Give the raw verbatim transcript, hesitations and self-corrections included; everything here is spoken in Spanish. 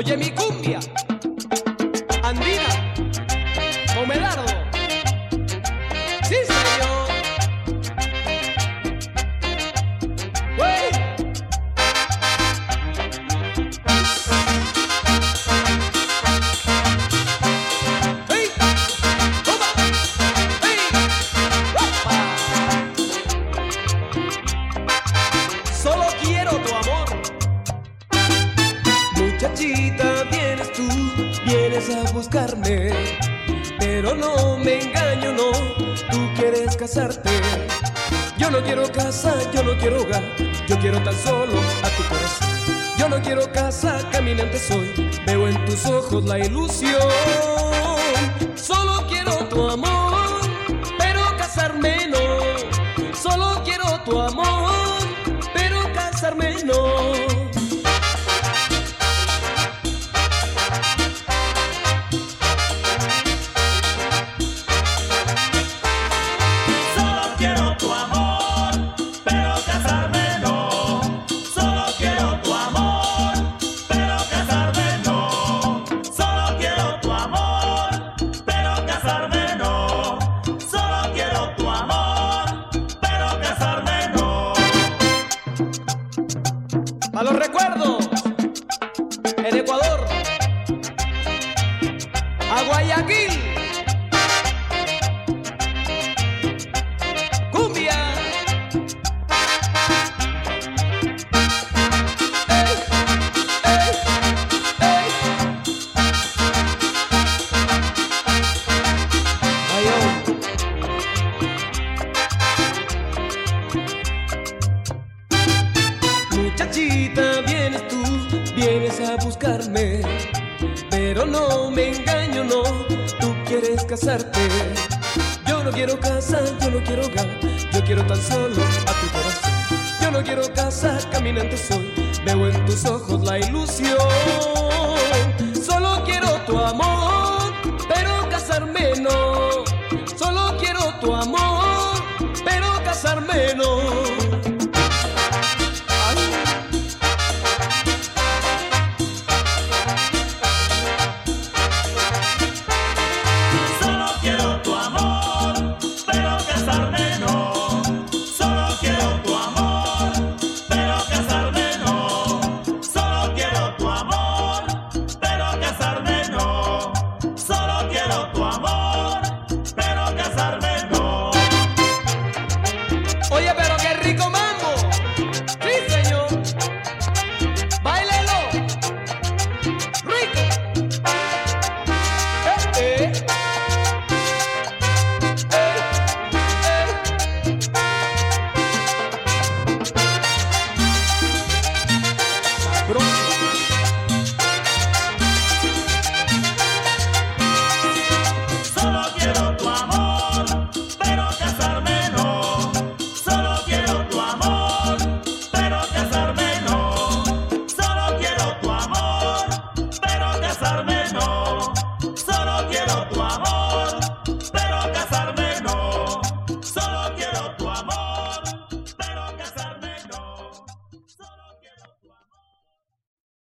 Oye mi cumbia andina con Medardo. Sí, señor. Güey. Hey, toma. Hey, opa. Solo quiero tu amor. Muchachita, vienes tú, vienes a buscarme, pero no me engaño, no, tú quieres casarte. Yo no quiero casa, yo no quiero hogar, yo quiero tan solo a tu corazón. Yo no quiero casa, caminante soy, veo en tus ojos la ilusión. Solo quiero tu amor, pero casarme no. Solo quiero tu amor, pero casarme no. A los recuerdos, en Ecuador, a Guayaquil, cumbia. Ey, ey, ey. Ay, oh. Muchachita, vienes tú, vienes a buscarme, pero no me engaño, no, tú quieres casarte. Yo no quiero casa, yo no quiero hogar, yo quiero tan solo a tu corazón. Yo no quiero casa, caminante soy, veo en tus ojos la ilusión. Solo quiero tu amor, pero casarme no. Solo quiero tu amor,